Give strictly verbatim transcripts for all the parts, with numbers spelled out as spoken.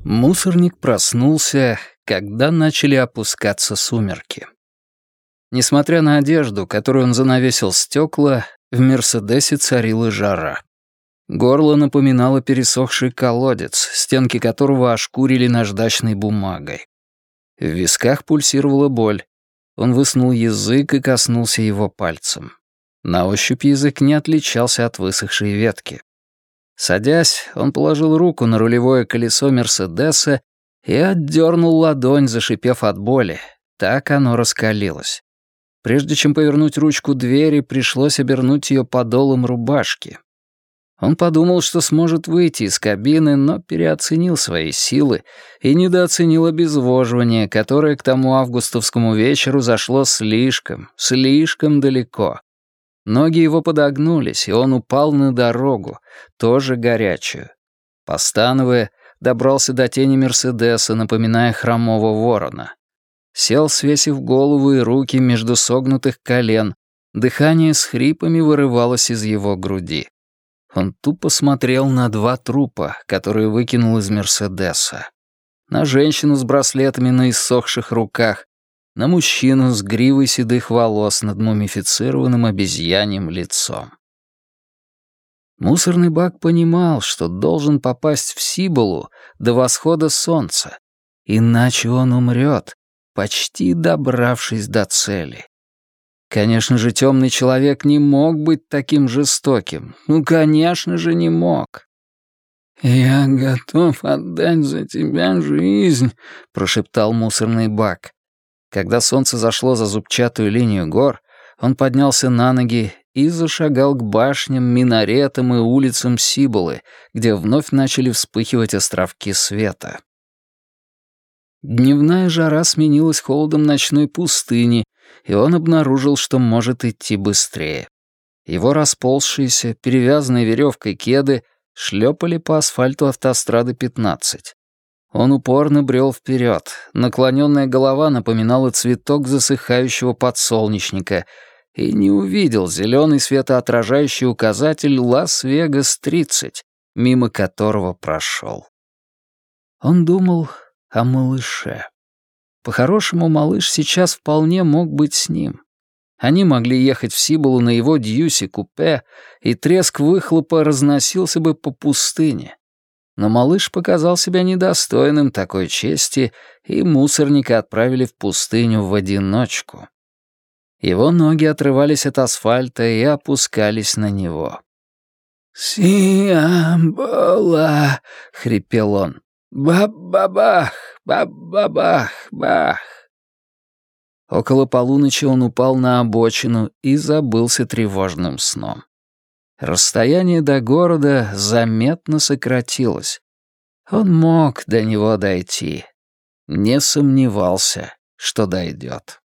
Мусорник проснулся, когда начали опускаться сумерки. Несмотря на одежду, которую он занавесил стекла, в «Мерседесе» царила жара. Горло напоминало пересохший колодец, стенки которого ошкурили наждачной бумагой. В висках пульсировала боль. Он высунул язык и коснулся его пальцем. На ощупь язык не отличался от высохшей ветки. Садясь, он положил руку на рулевое колесо «Мерседеса» и отдернул ладонь, зашипев от боли. Так оно раскалилось. Прежде чем повернуть ручку двери, пришлось обернуть ее подолом рубашки. Он подумал, что сможет выйти из кабины, но переоценил свои силы и недооценил обезвоживание, которое к тому августовскому вечеру зашло слишком, слишком далеко. Ноги его подогнулись, и он упал на дорогу, тоже горячую. Постановая, добрался до тени «Мерседеса», напоминая хромого ворона. Сел, свесив голову и руки между согнутых колен. Дыхание с хрипами вырывалось из его груди. Он тупо смотрел на два трупа, которые выкинул из «Мерседеса». На женщину с браслетами на иссохших руках, на мужчину с гривой седых волос над мумифицированным обезьяньим лицом. Мусорный бак понимал, что должен попасть в Сиболу до восхода солнца, иначе он умрет, почти добравшись до цели. Конечно же, темный человек не мог быть таким жестоким. Ну, конечно же, не мог. «Я готов отдать за тебя жизнь», — прошептал мусорный бак. Когда солнце зашло за зубчатую линию гор, он поднялся на ноги и зашагал к башням, минаретам и улицам Сиболы, где вновь начали вспыхивать островки света. Дневная жара сменилась холодом ночной пустыни, и он обнаружил, что может идти быстрее. Его расползшиеся, перевязанные веревкой кеды шлепали по асфальту автострады пятнадцать. Он упорно брел вперед. Наклоненная голова напоминала цветок засыхающего подсолнечника и не увидел зеленый светоотражающий указатель «Лас-Вегас тридцать», мимо которого прошел. Он думал о малыше. По-хорошему, малыш сейчас вполне мог быть с ним. Они могли ехать в Сиболу на его Дьюси-купе, и треск выхлопа разносился бы по пустыне. Но малыш показал себя недостойным такой чести, и мусорника отправили в пустыню в одиночку. Его ноги отрывались от асфальта и опускались на него. «Сиамбола!» — хрипел он. «Ба-ба-бах! Ба-ба-бах-бах!» Около полуночи он упал на обочину и забылся тревожным сном. Расстояние до города заметно сократилось. Он мог до него дойти. Не сомневался, что дойдет.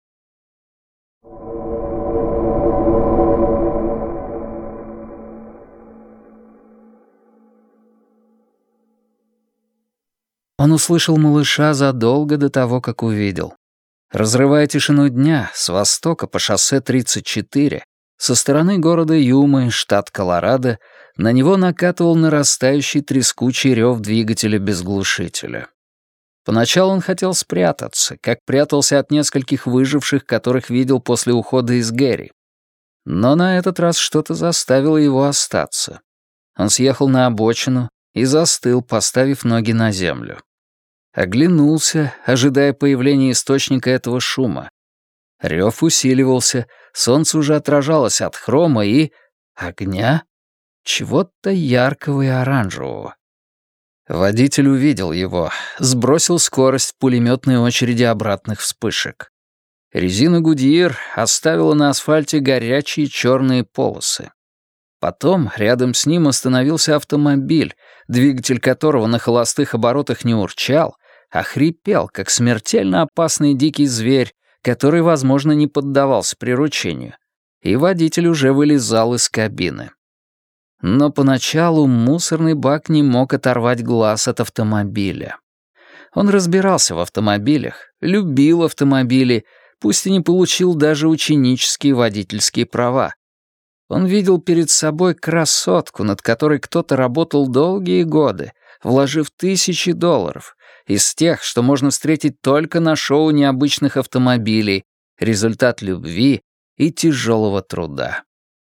Он услышал малыша задолго до того, как увидел. Разрывая тишину дня, с востока по шоссе тридцать четыре, со стороны города Юмы, штат Колорадо, на него накатывал нарастающий трескучий рев двигателя без глушителя. Поначалу он хотел спрятаться, как прятался от нескольких выживших, которых видел после ухода из Гэри. Но на этот раз что-то заставило его остаться. Он съехал на обочину и застыл, поставив ноги на землю. Оглянулся, ожидая появления источника этого шума. Рев усиливался, солнце уже отражалось от хрома и... огня? Чего-то яркого и оранжевого. Водитель увидел его, сбросил скорость в пулеметной очереди обратных вспышек. Резина Гудьир оставила на асфальте горячие черные полосы. Потом рядом с ним остановился автомобиль, двигатель которого на холостых оборотах не урчал, а хрипел, как смертельно опасный дикий зверь, который, возможно, не поддавался приручению, и водитель уже вылезал из кабины. Но поначалу мусорный бак не мог оторвать глаз от автомобиля. Он разбирался в автомобилях, любил автомобили, пусть и не получил даже ученические водительские права. Он видел перед собой красотку, над которой кто-то работал долгие годы, вложив тысячи долларов, из тех, что можно встретить только на шоу необычных автомобилей, результат любви и тяжелого труда.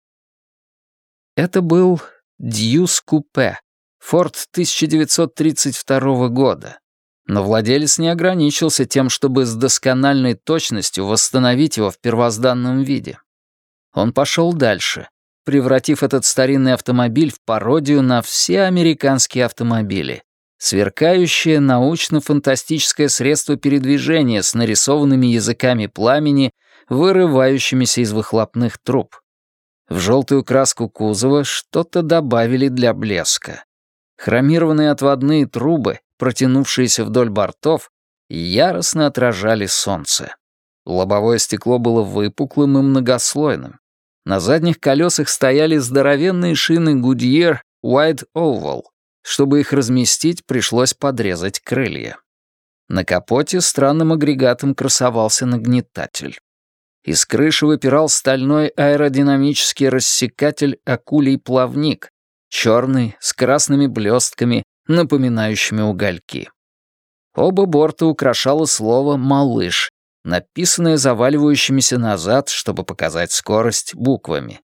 Это был Дьюс Купе, Форд тысяча девятьсот тридцать второго года. Но владелец не ограничился тем, чтобы с доскональной точностью восстановить его в первозданном виде. Он пошел дальше, превратив этот старинный автомобиль в пародию на все американские автомобили, сверкающее научно-фантастическое средство передвижения с нарисованными языками пламени, вырывающимися из выхлопных труб. В желтую краску кузова что-то добавили для блеска. Хромированные отводные трубы, протянувшиеся вдоль бортов, яростно отражали солнце. Лобовое стекло было выпуклым и многослойным. На задних колесах стояли здоровенные шины Goodyear Wide Oval. Чтобы их разместить, пришлось подрезать крылья. На капоте странным агрегатом красовался нагнетатель. Из крыши выпирал стальной аэродинамический рассекатель акулий плавник, черный, с красными блестками, напоминающими угольки. Оба борта украшало слово «малыш», написанное заваливающимися назад, чтобы показать скорость, буквами.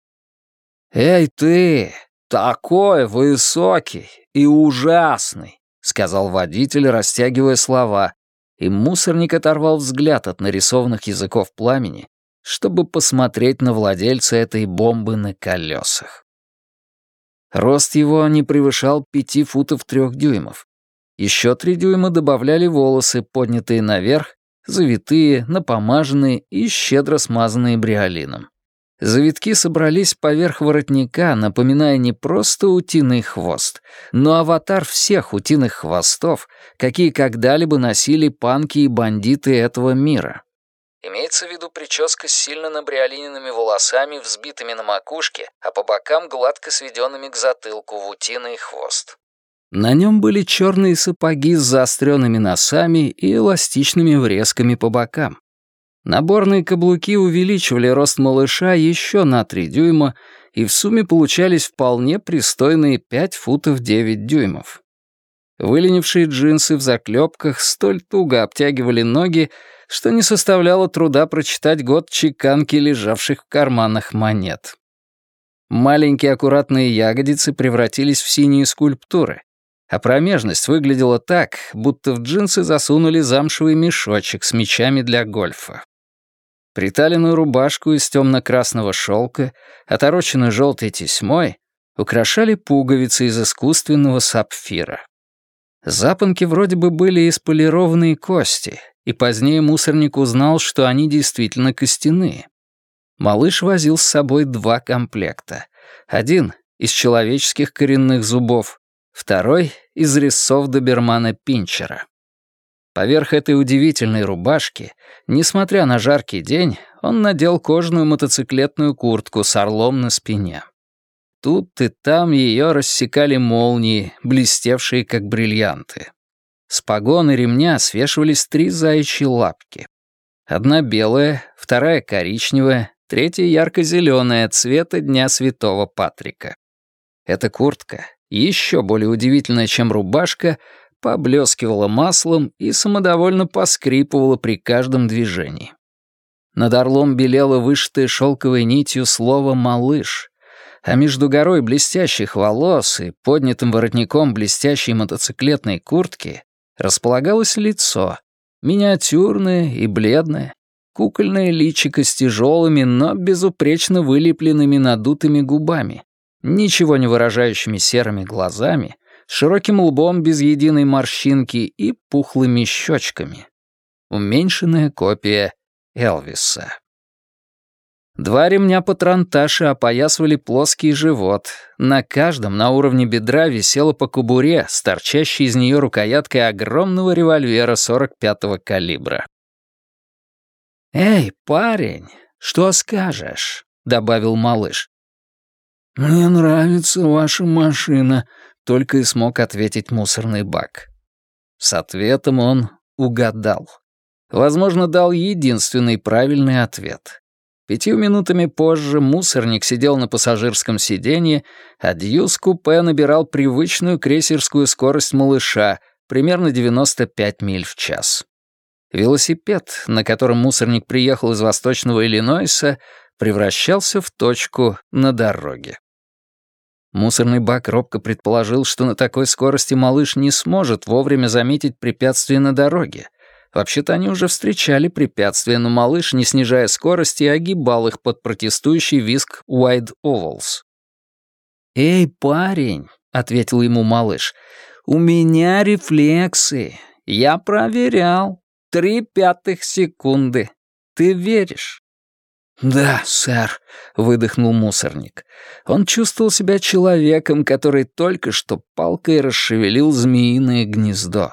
«Эй ты, такой высокий и ужасный», — сказал водитель, растягивая слова, и мусорник оторвал взгляд от нарисованных языков пламени, чтобы посмотреть на владельца этой бомбы на колесах. Рост его не превышал пяти футов трех дюймов. Еще три дюйма добавляли волосы, поднятые наверх, завитые, напомаженные и щедро смазанные бриолином. Завитки собрались поверх воротника, напоминая не просто утиный хвост, но аватар всех утиных хвостов, какие когда-либо носили панки и бандиты этого мира. Имеется в виду прическа с сильно набриолиненными волосами, взбитыми на макушке, а по бокам гладко сведенными к затылку в утиный хвост. На нем были черные сапоги с заостренными носами и эластичными врезками по бокам. Наборные каблуки увеличивали рост малыша еще на три дюйма, и в сумме получались вполне пристойные пять футов девять дюймов. Выленившие джинсы в заклепках столь туго обтягивали ноги, что не составляло труда прочитать год чеканки, лежавших в карманах монет. Маленькие аккуратные ягодицы превратились в синие скульптуры, а промежность выглядела так, будто в джинсы засунули замшевый мешочек с мячами для гольфа. Приталенную рубашку из темно-красного шелка, отороченную желтой тесьмой, украшали пуговицы из искусственного сапфира. Запонки вроде бы были из полированной кости, и позднее мусорник узнал, что они действительно костяные. Малыш возил с собой два комплекта. Один — из человеческих коренных зубов, второй — из резцов добермана Пинчера. Поверх этой удивительной рубашки, несмотря на жаркий день, он надел кожаную мотоциклетную куртку с орлом на спине. Тут и там ее рассекали молнии, блестевшие как бриллианты. С погон и ремня свешивались три заячьи лапки. Одна белая, вторая коричневая, третья ярко-зеленая, цвета Дня Святого Патрика. Эта куртка, еще более удивительная, чем рубашка, поблескивала маслом и самодовольно поскрипывала при каждом движении. Над орлом белело вышитое шелковой нитью слово «малыш», а между горой блестящих волос и поднятым воротником блестящей мотоциклетной куртки располагалось лицо, миниатюрное и бледное, кукольное личико с тяжелыми, но безупречно вылепленными надутыми губами, ничего не выражающими серыми глазами, широким лбом без единой морщинки и пухлыми щечками. Уменьшенная копия Элвиса. Два ремня патронташа опоясывали плоский живот. На каждом на уровне бедра висела по кобуре, с торчащей из нее рукояткой огромного револьвера сорок пятого калибра. «Эй, парень, что скажешь?» — добавил малыш. «Мне нравится ваша машина», — только и смог ответить мусорный бак. С ответом он угадал. Возможно, дал единственный правильный ответ. Пятью минутами позже мусорник сидел на пассажирском сиденье, а Дьюс-купе набирал привычную крейсерскую скорость малыша, примерно девяносто пять миль в час. Велосипед, на котором мусорник приехал из Восточного Иллинойса, превращался в точку на дороге. Мусорный бак робко предположил, что на такой скорости малыш не сможет вовремя заметить препятствия на дороге. Вообще-то они уже встречали препятствия, но малыш, не снижая скорости, огибал их под протестующий визг White Ovals. «Эй, парень», — ответил ему малыш, — «у меня рефлексы. Я проверял. Три пятых секунды. Ты веришь?» «Да, сэр», — выдохнул мусорник. Он чувствовал себя человеком, который только что палкой расшевелил змеиное гнездо.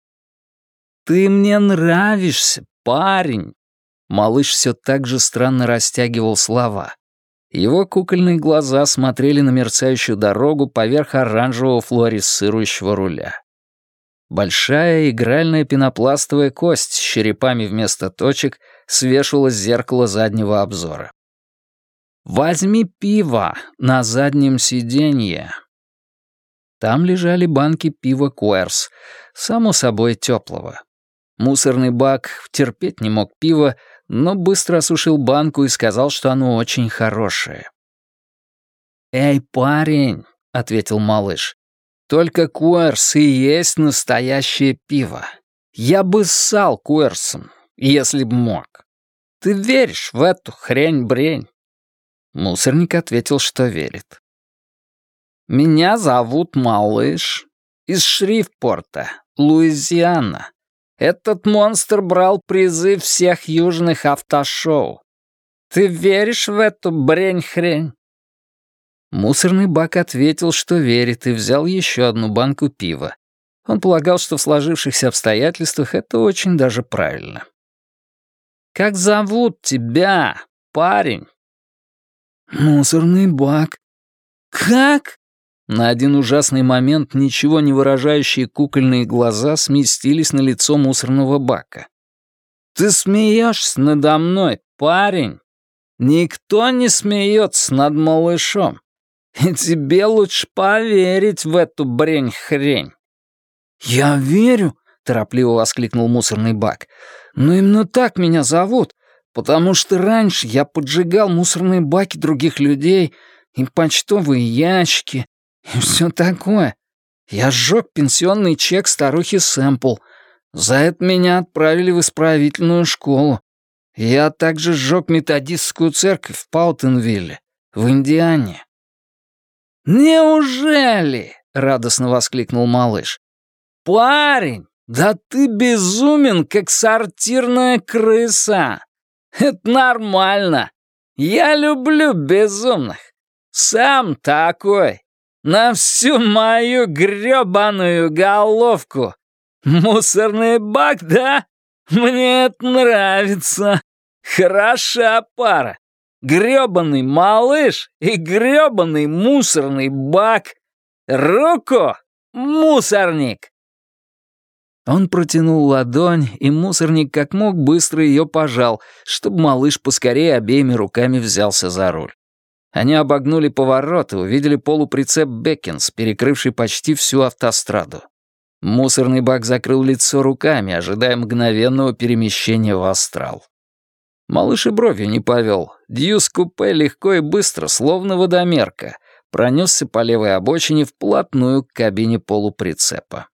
«Ты мне нравишься, парень!» Малыш все так же странно растягивал слова. Его кукольные глаза смотрели на мерцающую дорогу поверх оранжевого флуоресцирующего руля. Большая игральная пенопластовая кость с черепами вместо точек свешивалась с зеркала заднего обзора. «Возьми пиво на заднем сиденье». Там лежали банки пива Куэрс, само собой тёплого. Мусорный бак терпеть не мог пива, но быстро осушил банку и сказал, что оно очень хорошее. «Эй, парень», — ответил малыш, — «только Куэрс и есть настоящее пиво. Я бы ссал Куэрсом, если б мог. Ты веришь в эту хрень-брень?» Мусорник ответил, что верит. «Меня зовут Малыш. Из Шрифпорта, Луизиана. Этот монстр брал призы всех южных автошоу. Ты веришь в эту брень-хрень?» Мусорный бак ответил, что верит, и взял еще одну банку пива. Он полагал, что в сложившихся обстоятельствах это очень даже правильно. «Как зовут тебя, парень?» «Мусорный бак». «Как?» На один ужасный момент ничего не выражающие кукольные глаза сместились на лицо мусорного бака. «Ты смеешься надо мной, парень? Никто не смеется над малышом. И тебе лучше поверить в эту брень-хрень». «Я верю», — торопливо воскликнул мусорный бак. «Но именно так меня зовут, потому что раньше я поджигал мусорные баки других людей и почтовые ящики, и все такое. Я сжег пенсионный чек старухи Сэмпл. За это меня отправили в исправительную школу. Я также сжег методистскую церковь в Паутенвилле, в Индиане». «Неужели?» — радостно воскликнул малыш. «Парень, да ты безумен, как сортирная крыса. Это нормально. Я люблю безумных. Сам такой. На всю мою грёбаную головку. Мусорный бак, да? Мне это нравится. Хороша пара. Грёбаный малыш и грёбаный мусорный бак. Руку, мусорник!» Он протянул ладонь, и мусорник как мог быстро ее пожал, чтобы малыш поскорее обеими руками взялся за руль. Они обогнули поворот и увидели полуприцеп Беккинс, перекрывший почти всю автостраду. Мусорный бак закрыл лицо руками, ожидая мгновенного перемещения в астрал. Малыш и бровью не повел. Дьюс-купе легко и быстро, словно водомерка, пронесся по левой обочине вплотную к кабине полуприцепа.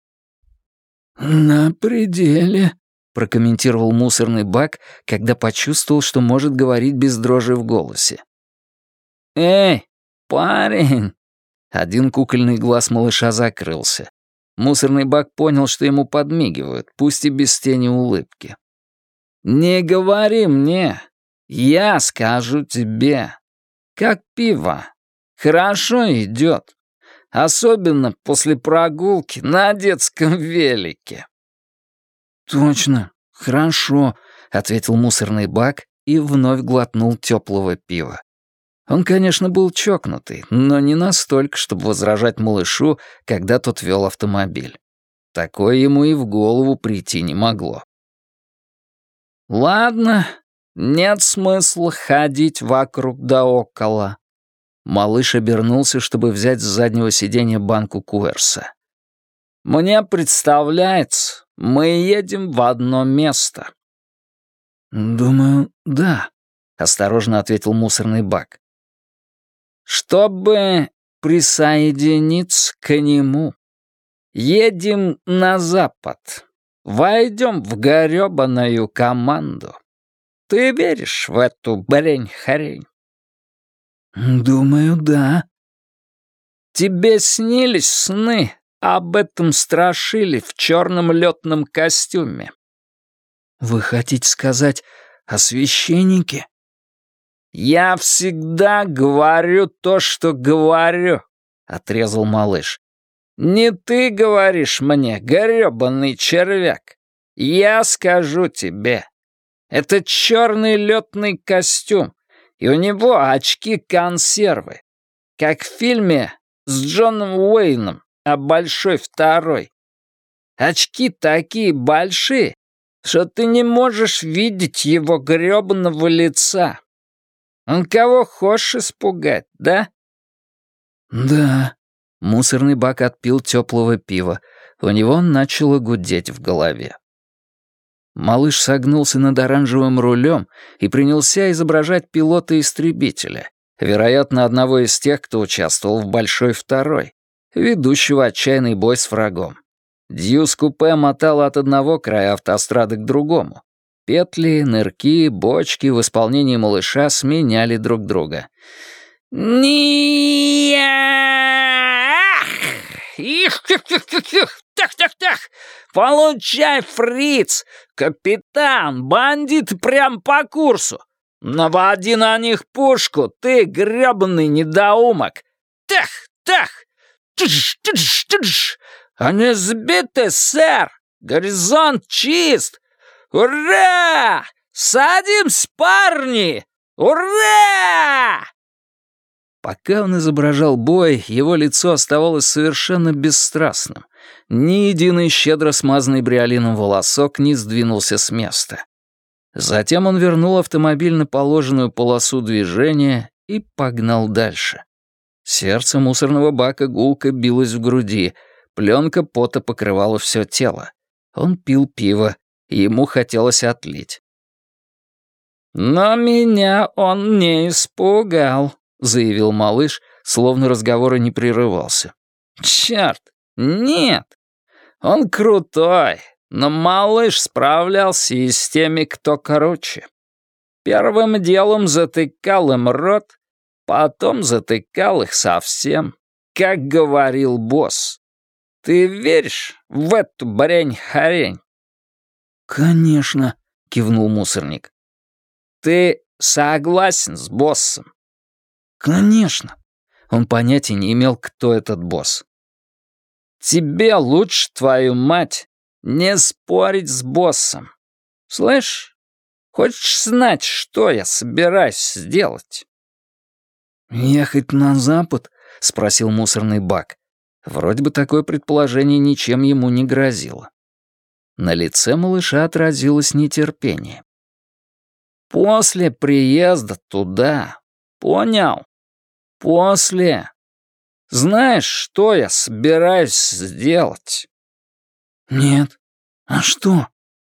«На пределе», — прокомментировал мусорный бак, когда почувствовал, что может говорить без дрожи в голосе. «Эй, парень!» Один кукольный глаз малыша закрылся. Мусорный бак понял, что ему подмигивают, пусть и без тени улыбки. «Не говори мне, я скажу тебе. Как пиво. Хорошо идет. Особенно после прогулки на детском велике». «Точно, хорошо», — ответил мусорный бак и вновь глотнул теплого пива. Он, конечно, был чокнутый, но не настолько, чтобы возражать малышу, когда тот вел автомобиль. Такое ему и в голову прийти не могло. «Ладно, Нет смысла ходить вокруг да около». Малыш обернулся, чтобы взять с заднего сиденья банку Куэрса. «Мне представляется, мы едем в одно место». «Думаю, да», — осторожно ответил мусорный бак. «Чтобы присоединиться к нему, едем на запад, войдем в грёбаную команду. Ты веришь в эту брень-хрень?» «Думаю, да». «Тебе снились сны об этом страшиле в черном летном костюме?» «Вы хотите сказать о священнике?» «Я всегда говорю то, что говорю», — отрезал малыш. «Не ты говоришь мне, грёбаный червяк. Я скажу тебе. Это черный летный костюм, и у него очки-консервы. Как в фильме с Джоном Уэйном о Большой Второй. Очки такие большие, что ты не можешь видеть его грёбаного лица. Он кого хочешь испугать, да?» «Да». Мусорный бак отпил теплого пива. У него начало гудеть в голове. Малыш согнулся над оранжевым рулем и принялся изображать пилота-истребителя, вероятно, одного из тех, кто участвовал в Большой Второй, ведущего отчаянный бой с врагом. Дьюз-купе мотало от одного края автострады к другому. Петли, нырки, бочки в исполнении малыша сменяли друг друга. «Ах! Их-их-их-их! Так-так-так! Получай, фриц! Капитан, бандит прям по курсу! Наводи на них пушку, ты грёбаный недоумок! Так, так! Тыш, тыш, тыш! Они сбиты, сэр! Горизонт чист! Ура! Садимся, парни! Ура!» Пока он изображал бой, его лицо оставалось совершенно бесстрастным. Ни единый щедро смазанный бриолином волосок не сдвинулся с места. Затем он вернул автомобиль на положенную полосу движения и погнал дальше. Сердце мусорного бака гулко билось в груди, пленка пота покрывала все тело. Он пил пиво, и ему хотелось отлить. «Но меня он не испугал», — заявил малыш, словно разговор и не прерывался. «Чёрт, нет! Он крутой, но малыш справлялся и с теми, кто короче. Первым делом затыкал им рот, потом затыкал их совсем, как говорил босс. Ты веришь в эту брень-хорень?» «Конечно», — кивнул мусорник. «Ты согласен с боссом?» «Конечно». Он понятия не имел, кто этот босс. «Тебе лучше, твою мать, не спорить с боссом. Слышь, хочешь знать, что я собираюсь сделать?» «Ехать на запад?» — спросил мусорный бак. Вроде бы такое предположение ничем ему не грозило. На лице малыша отразилось нетерпение. «После приезда туда, понял? После. Знаешь, что я собираюсь сделать?» «Нет. А что?»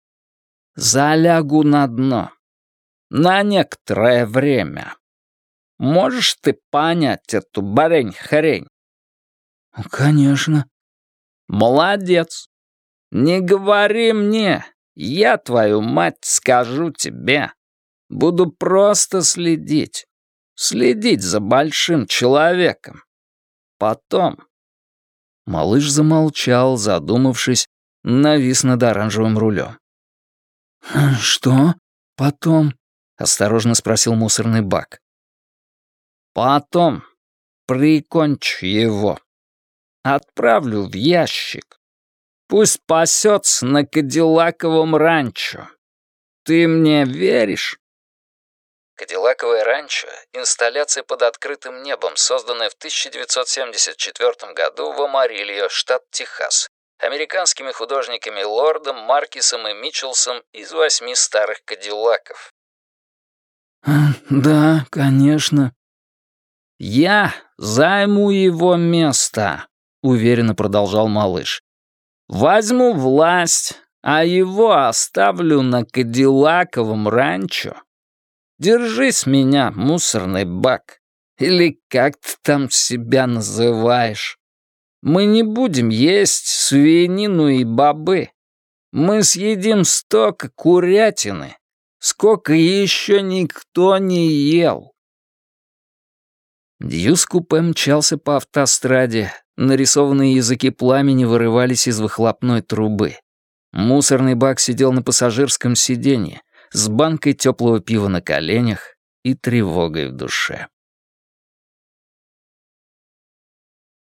«Залягу на дно. На некоторое время. Можешь ты понять эту барень-хрень?» «Конечно». «Молодец. Не говори мне, я, твою мать, скажу тебе. Буду просто следить. Следить за большим человеком. Потом...» Малыш замолчал, задумавшись, навис над оранжевым рулем. «Что потом?» — осторожно спросил мусорный бак. «Потом прикончу его. Отправлю в ящик. Пусть пасется на Кадиллаковом ранчо. Ты мне веришь?» Кадиллаковое ранчо — инсталляция под открытым небом, созданная в тысяча девятьсот семьдесят четвёртом году в Амарильо, штат Техас, американскими художниками Лордом, Маркисом и Митчелсом из восьми старых кадиллаков. «Да, конечно». «Я займу его место», — уверенно продолжал малыш. «Возьму власть, а его оставлю на Кадиллаковом ранчо. Держись меня, мусорный бак, или как ты там себя называешь. Мы не будем есть свинину и бобы. Мы съедим столько курятины, сколько еще никто не ел». Дьюс-купе мчался по автостраде, нарисованные языки пламени вырывались из выхлопной трубы. Мусорный бак сидел на пассажирском сиденье, с банкой теплого пива на коленях и тревогой в душе.